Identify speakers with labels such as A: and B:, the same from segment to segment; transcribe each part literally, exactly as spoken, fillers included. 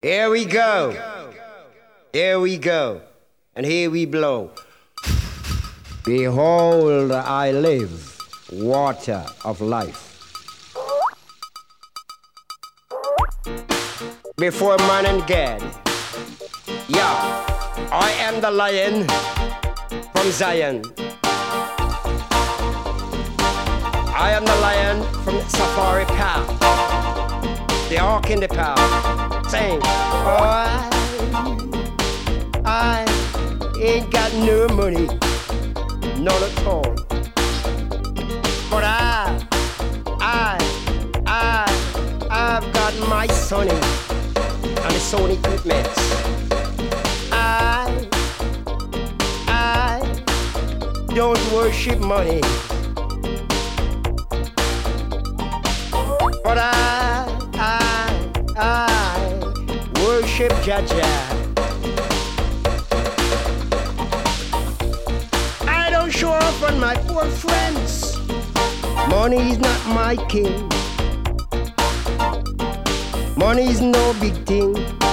A: Here we go. Here we go. And here we blow. Behold, I live, water of life. Before man and God. Yeah, I am the lion from Zion. I am the lion from Safari Park. The ark in the park. Saying, oh, I, I ain't got no money, none at all. But I, I, I, I've got my Sony and the Sony equipment. I, I don't worship money, but I, I, I worship Jaja. I don't show up on my poor friends. Money is not my king. Money is no big thing.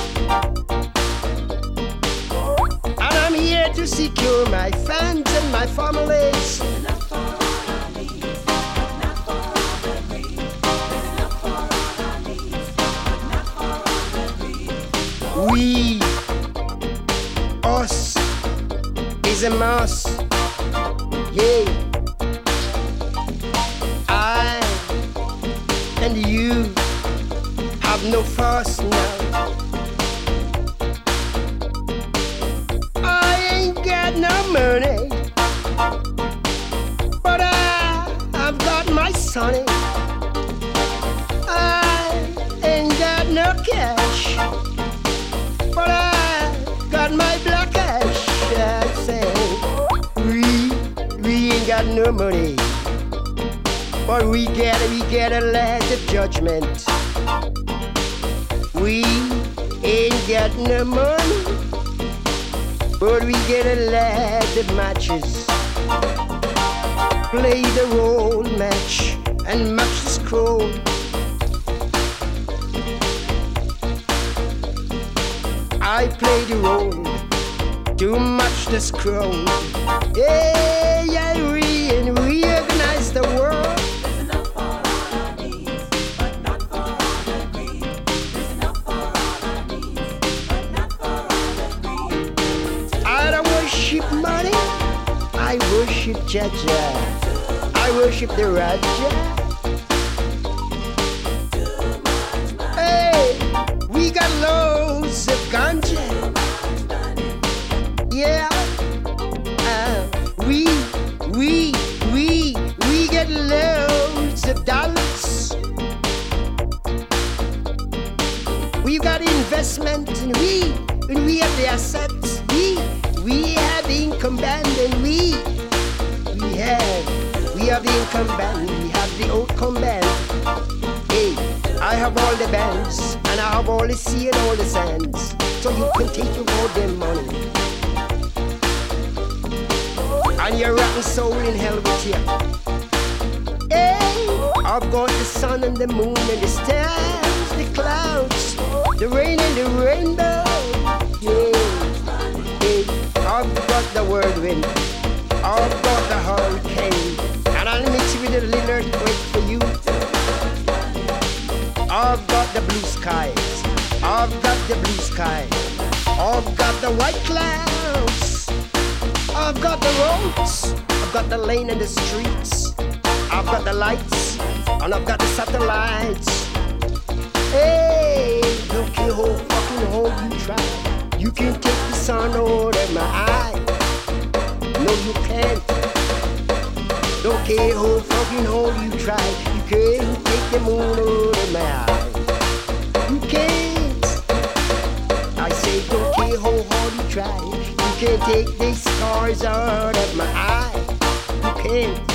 A: And I'm here to secure my fans and my families. We, us, is a must. Yeah. I and you have no fuss now. I ain't got no money, but I, I've got my Sonny. I ain't got no cash, but I got my black cash. I say, we, we ain't got no money, but we get, we get a letter of judgment. We ain't got no money, but we get a letter of matches. Play the role match and match the scroll. I play the role to match the scroll. Yeah, yeah, we and we organize the world.
B: There's enough for all our needs, but not for all the greed. There's enough for all our needs, but not for all the greed.
A: I don't worship money, I worship Jaja. I worship the Raja. Hey, we got loads of ganja. Yeah, uh, we, we, we, we get loads of dollars. We've got investment and we, and we have the assets. We, we have the income band and we, we have, we have the income band, we have the outcome band. Hey, I have all the bands and I have all the sea and all the sands, so you can take your all them money. And your rotten soul in hell with you. Hey, I've got the sun and the moon and the stars, the clouds, the rain and the rainbow. Yeah, hey, I've got the whirlwind, I've got the hurricane, and I'll mix it with a little earthquake for you. I've got the blue skies, I've got the blue sky, I've got the white clouds, I've got the roads, I've got the lane and the streets, I've got the lights, and I've got the satellites. Hey, don't care how fucking hard you try, you can't take the sun out of my eye. No, you can't. Don't care how fucking hard you try, you can't take the moon out of my eye. You can't. I say don't care how hard you try, you can't take the stars out of my eye. You can't.